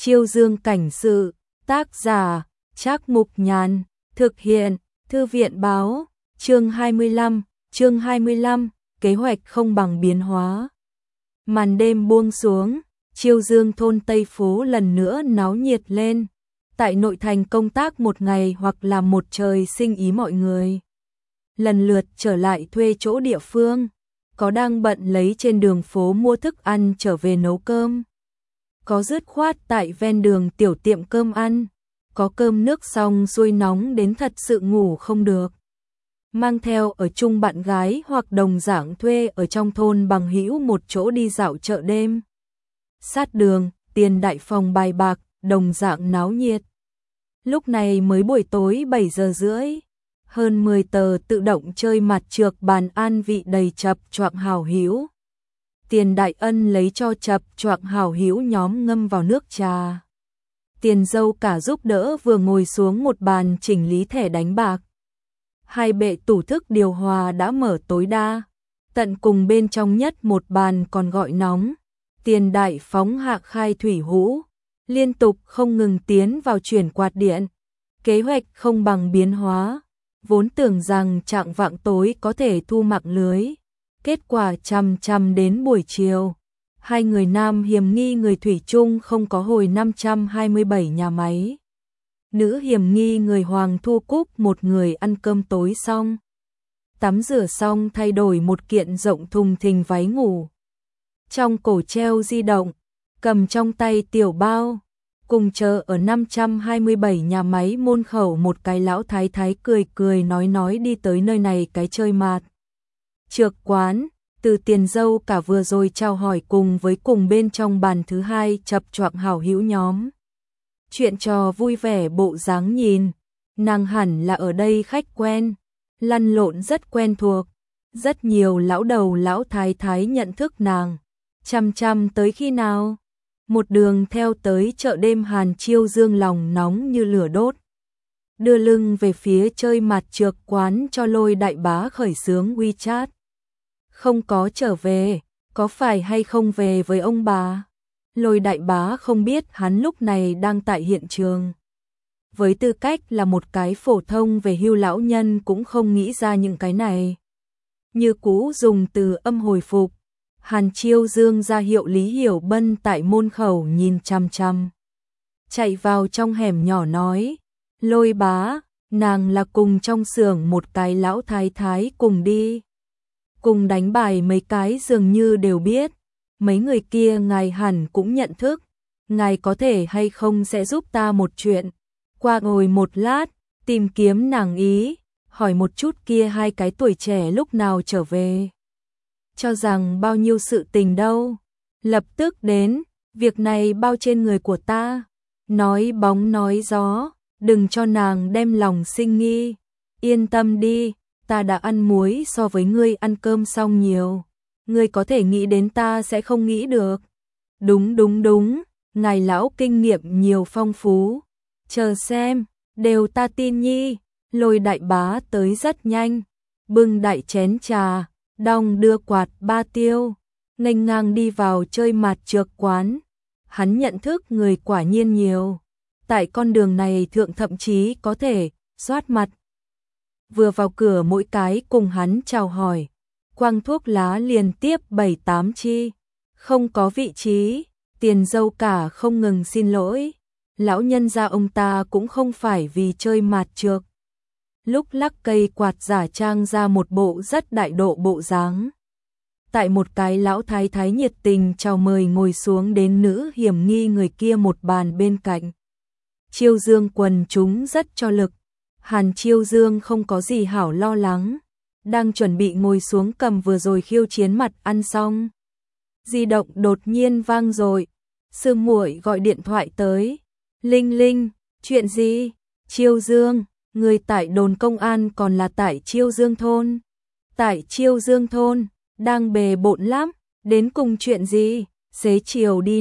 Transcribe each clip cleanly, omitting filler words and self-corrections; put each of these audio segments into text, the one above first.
Chiêu Dương cảnh sự, tác giả, Trác Mục Nhàn, thực hiện, Thư viện báo, chương 25, kế hoạch không bằng biến hóa. Màn đêm buông xuống, Chiêu Dương thôn Tây Phố lần nữa náo nhiệt lên. Tại nội thành công tác một ngày hoặc là một trời sinh ý mọi người lần lượt trở lại thuê chỗ địa phương, có đang bận lấy trên đường phố mua thức ăn trở về nấu cơm, có dứt khoát tại ven đường tiểu tiệm cơm ăn, có cơm nước xong xuôi nóng đến thật sự ngủ không được, mang theo ở chung bạn gái hoặc đồng dạng thuê ở trong thôn bằng hữu một chỗ đi dạo chợ đêm. Sát đường, Tiền Đại phòng bài bạc, đồng dạng náo nhiệt. Lúc này mới buổi tối 7 giờ rưỡi, hơn 10 tờ tự động chơi mặt trược bàn an vị đầy chập choạng hảo hữu. Tiền Đại Ân lấy cho chập choạng hảo hữu nhóm ngâm vào nước trà. Tiền Dâu cả giúp đỡ vừa ngồi xuống một bàn chỉnh lý thẻ đánh bạc. Hai bệ tủ thức điều hòa đã mở tối đa, tận cùng bên trong nhất một bàn còn gọi nóng. Tiền Đại phóng hạ khai thủy hũ, liên tục không ngừng tiến vào chuyển quạt điện. Kế hoạch không bằng biến hóa, vốn tưởng rằng trạng vạng tối có thể thu mạng lưới. Kết quả chằm đến buổi chiều, hai người nam hiểm nghi người thủy chung không có hồi 527 nhà máy. Nữ hiểm nghi người Hoàng Thu Cúc một người ăn cơm tối xong, tắm rửa xong thay đổi một kiện rộng thùng thình váy ngủ. Trong cổ treo di động, cầm trong tay tiểu bao, cùng chờ ở 527 nhà máy môn khẩu một cái lão thái thái cười nói đi tới nơi này cái chơi mạt trược quán. Từ Tiền Dâu cả vừa rồi chào hỏi cùng bên trong bàn thứ hai chập choạng hảo hữu nhóm. Chuyện trò vui vẻ bộ dáng nhìn, nàng hẳn là ở đây khách quen, lăn lộn rất quen thuộc, rất nhiều lão đầu lão thái thái nhận thức nàng. Chăm tới khi nào? Một đường theo tới chợ đêm Hàn Chiêu Dương lòng nóng như lửa đốt. Đưa lưng về phía chơi mặt trược quán cho Lôi đại bá khởi xướng WeChat. Không có trở về, có phải hay không về với ông bà? Lôi đại bá không biết hắn lúc này đang tại hiện trường. Với tư cách là một cái phổ thông về hưu lão nhân cũng không nghĩ ra những cái này. Như cũ dùng từ âm hồi phục. Hàn Chiêu Dương ra hiệu Lý Hiểu Bân tại môn khẩu nhìn chăm. Chạy vào trong hẻm nhỏ nói, Lôi bá, nàng là cùng trong xưởng một cái lão thái thái cùng đi. Cùng đánh bài mấy cái dường như đều biết, mấy người kia ngài hẳn cũng nhận thức, ngài có thể hay không sẽ giúp ta một chuyện. Qua ngồi một lát, tìm kiếm nàng ý, hỏi một chút kia hai cái tuổi trẻ lúc nào trở về. Cho rằng bao nhiêu sự tình đâu, lập tức đến, việc này bao trên người của ta. Nói bóng nói gió, đừng cho nàng đem lòng sinh nghi. Yên tâm đi, ta đã ăn muối so với ngươi ăn cơm xong nhiều. Ngươi có thể nghĩ đến ta sẽ không nghĩ được. Đúng, ngài lão kinh nghiệm nhiều phong phú. Chờ xem, đều ta tin nhi. Lôi đại bá tới rất nhanh, bưng đại chén trà, đong đưa quạt ba tiêu, nghênh ngang đi vào chơi mặt trược quán. Hắn nhận thức người quả nhiên nhiều, tại con đường này thượng thậm chí có thể soát mặt. Vừa vào cửa mỗi cái cùng hắn chào hỏi, quăng thuốc lá liên tiếp 7-8 chi, không có vị trí. Tiền Dâu cả không ngừng xin lỗi, lão nhân gia ông ta cũng không phải vì chơi mặt trược. Lúc lắc cây quạt giả trang ra một bộ rất đại độ bộ dáng. Tại một cái lão thái thái nhiệt tình chào mời ngồi xuống đến nữ hiểm nghi người kia một bàn bên cạnh. Chiêu Dương quần chúng rất cho lực. Hàn Chiêu Dương không có gì hảo lo lắng, đang chuẩn bị ngồi xuống cầm vừa rồi khiêu chiến mặt ăn xong. Di động đột nhiên vang rồi, sư muội gọi điện thoại tới. Linh, chuyện gì? Chiêu Dương, người tại đồn công an còn là tại Chiêu Dương thôn? Tại Chiêu Dương thôn, đang bề bộn lắm, đến cùng chuyện gì? Xế chiều đi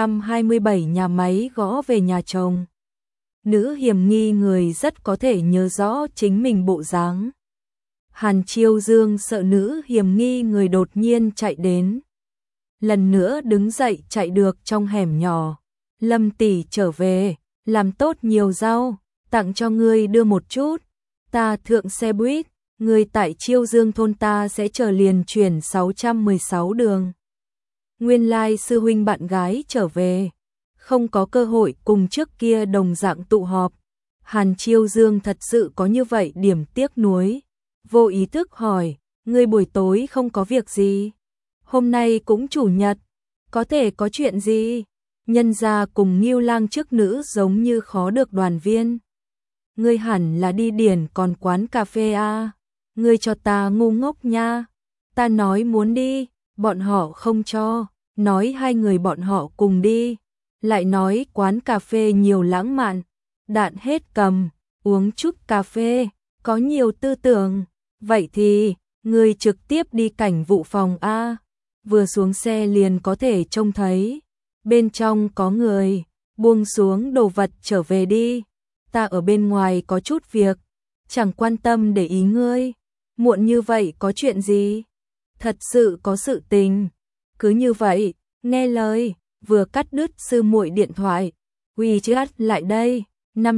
527 nhà máy gõ về nhà chồng. Nữ hiểm nghi người rất có thể nhớ rõ chính mình bộ dáng. Hàn Chiêu Dương sợ nữ hiểm nghi người đột nhiên chạy đến. Lần nữa đứng dậy chạy được trong hẻm nhỏ. Lâm tỷ trở về, làm tốt nhiều rau, tặng cho ngươi đưa một chút. Ta thượng xe buýt, ngươi tại Chiêu Dương thôn ta sẽ chờ liền chuyển 616 đường. Nguyên lai sư huynh bạn gái trở về, không có cơ hội cùng trước kia đồng dạng tụ họp. Hàn Chiêu Dương thật sự có như vậy điểm tiếc nuối, vô ý thức hỏi, ngươi buổi tối không có việc gì? Hôm nay cũng chủ nhật, có thể có chuyện gì? Nhân gia cùng Ngưu Lang trước nữ giống như khó được đoàn viên. Ngươi hẳn là đi điển còn quán cà phê à? Ngươi cho ta ngu ngốc nha. Ta nói muốn đi, bọn họ không cho, nói hai người bọn họ cùng đi. Lại nói quán cà phê nhiều lãng mạn, đạn hết cầm, uống chút cà phê, có nhiều tư tưởng. Vậy thì, ngươi trực tiếp đi cảnh vụ phòng A. Vừa xuống xe liền có thể trông thấy. Bên trong có người, buông xuống đồ vật trở về đi. Ta ở bên ngoài có chút việc, chẳng quan tâm để ý ngươi. Muộn như vậy có chuyện gì? Thật sự có sự tình. Cứ như vậy, nghe lời, vừa cắt đứt sư muội điện thoại. WeChat lại đây,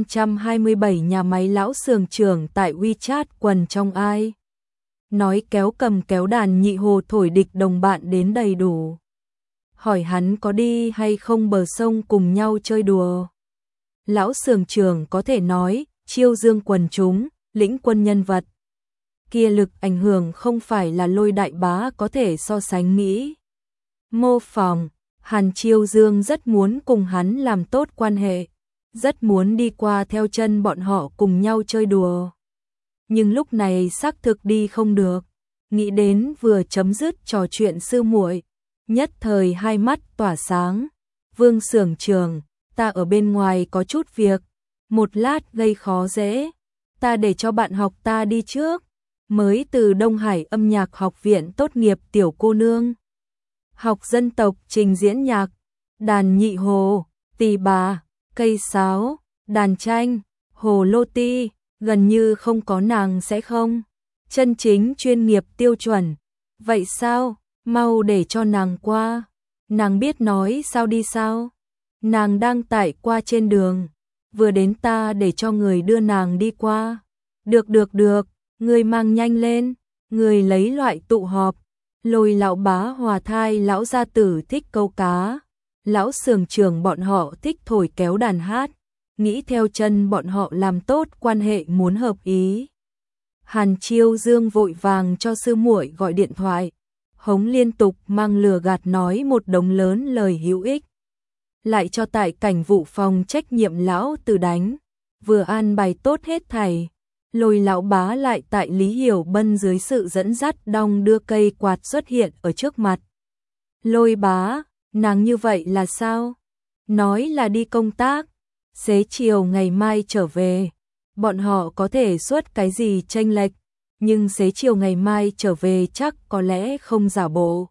527 nhà máy lão xưởng trưởng tại WeChat quần trong ai. Nói kéo cầm kéo đàn nhị hồ thổi địch đồng bạn đến đầy đủ. Hỏi hắn có đi hay không bờ sông cùng nhau chơi đùa. Lão xưởng trưởng có thể nói, Chiêu Dương quần chúng, lĩnh quân nhân vật. Kia lực ảnh hưởng không phải là Lôi đại bá có thể so sánh nghĩ. Mô phỏng, Hàn Chiêu Dương rất muốn cùng hắn làm tốt quan hệ, rất muốn đi qua theo chân bọn họ cùng nhau chơi đùa. Nhưng lúc này xác thực đi không được, nghĩ đến vừa chấm dứt trò chuyện sư muội, nhất thời hai mắt tỏa sáng. Vương xưởng trưởng, ta ở bên ngoài có chút việc, một lát gây khó dễ, ta để cho bạn học ta đi trước. Mới từ Đông Hải âm nhạc học viện tốt nghiệp tiểu cô nương. Học dân tộc trình diễn nhạc, đàn nhị hồ, tỳ bà, cây sáo, đàn tranh, hồ lô ti, gần như không có nàng sẽ không. Chân chính chuyên nghiệp tiêu chuẩn. Vậy sao, mau để cho nàng qua. Nàng biết nói sao đi sao. Nàng đang tại qua trên đường, vừa đến ta để cho người đưa nàng đi qua. Được, người mang nhanh lên, người lấy loại tụ họp. Lôi lão bá hòa thai lão gia tử thích câu cá, lão xưởng trưởng bọn họ thích thổi kéo đàn hát, nghĩ theo chân bọn họ làm tốt quan hệ muốn hợp ý. Hàn Chiêu Dương vội vàng cho sư muội gọi điện thoại, hống liên tục mang lừa gạt nói một đống lớn lời hữu ích. Lại cho tại cảnh vụ phòng trách nhiệm lão tử đánh, vừa an bài tốt hết thảy. Lôi lão bá lại tại Lý Hiểu Bân dưới sự dẫn dắt đong đưa cây quạt xuất hiện ở trước mặt. Lôi bá, nàng như vậy là sao? Nói là đi công tác, xế chiều ngày mai trở về. Bọn họ có thể xuất cái gì chênh lệch, nhưng xế chiều ngày mai trở về chắc có lẽ không giả bộ.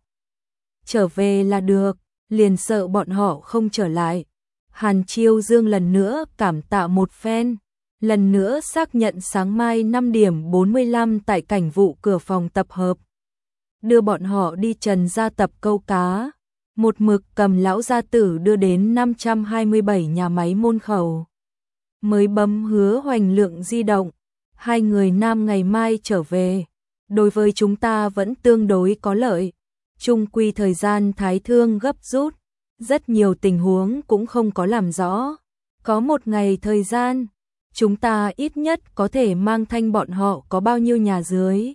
Trở về là được, liền sợ bọn họ không trở lại. Hàn Chiêu Dương lần nữa cảm tạ một phen. Lần nữa xác nhận sáng mai 5 điểm 45 tại cảnh vụ cửa phòng tập hợp. Đưa bọn họ đi Trần gia tập câu cá. Một mực cầm lão gia tử đưa đến 527 nhà máy môn khẩu. Mới bấm hứa Hoành Lượng di động. Hai người nam ngày mai trở về. Đối với chúng ta vẫn tương đối có lợi. Chung quy thời gian thái thương gấp rút. Rất nhiều tình huống cũng không có làm rõ. Có một ngày thời gian. Chúng ta ít nhất có thể mang thanh bọn họ có bao nhiêu nhà dưới.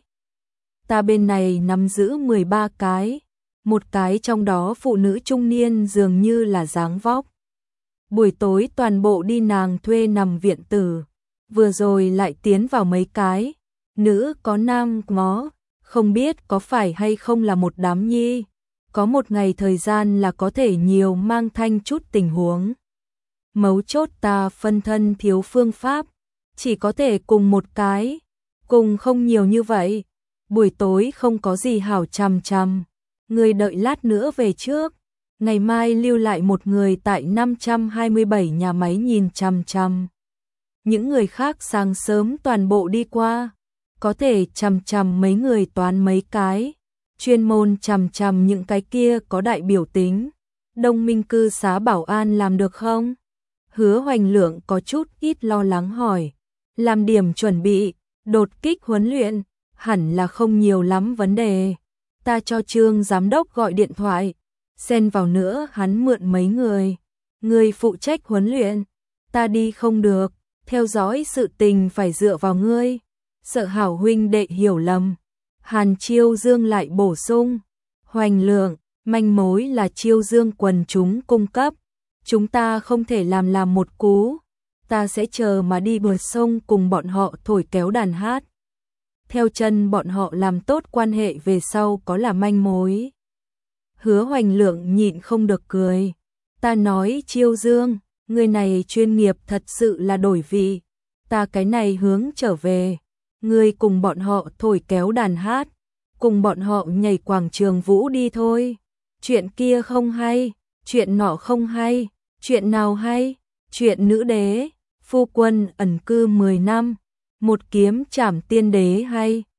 Ta bên này nắm giữ 13 cái, một cái trong đó phụ nữ trung niên dường như là dáng vóc. Buổi tối toàn bộ đi nàng thuê nằm viện tử, vừa rồi lại tiến vào mấy cái, nữ có nam ngó, không biết có phải hay không là một đám nhi. Có một ngày thời gian là có thể nhiều mang thanh chút tình huống. Mấu chốt ta phân thân thiếu phương pháp, chỉ có thể cùng một cái, cùng không nhiều như vậy. Buổi tối không có gì hảo chằm chằm, người đợi lát nữa về trước, ngày mai lưu lại một người tại 527 nhà máy nhìn chằm chằm. Những người khác sáng sớm toàn bộ đi qua, có thể chằm chằm mấy người toán mấy cái, chuyên môn chằm chằm những cái kia có đại biểu tính. Đông Minh cư xá bảo an làm được không? Hứa Hoành Lượng có chút ít lo lắng hỏi. Làm điểm chuẩn bị, đột kích huấn luyện, hẳn là không nhiều lắm vấn đề. Ta cho Trương giám đốc gọi điện thoại, xen vào nữa hắn mượn mấy người. Người phụ trách huấn luyện, ta đi không được, theo dõi sự tình phải dựa vào ngươi. Sợ Hảo huynh đệ hiểu lầm. Hàn Chiêu Dương lại bổ sung. Hoành Lượng, manh mối là Chiêu Dương quần chúng cung cấp. Chúng ta không thể làm một cú. Ta sẽ chờ mà đi bờ sông cùng bọn họ thổi kéo đàn hát. Theo chân bọn họ làm tốt quan hệ về sau có là manh mối. Hứa Hoành Lượng nhịn không được cười. Ta nói Chiêu Dương, người này chuyên nghiệp thật sự là đổi vị. Ta cái này hướng trở về. Ngươi cùng bọn họ thổi kéo đàn hát. Cùng bọn họ nhảy quảng trường vũ đi thôi. Chuyện kia không hay, chuyện nọ không hay, chuyện nào hay, chuyện nữ đế, phu quân ẩn cư 10 năm, một kiếm trảm tiên đế hay.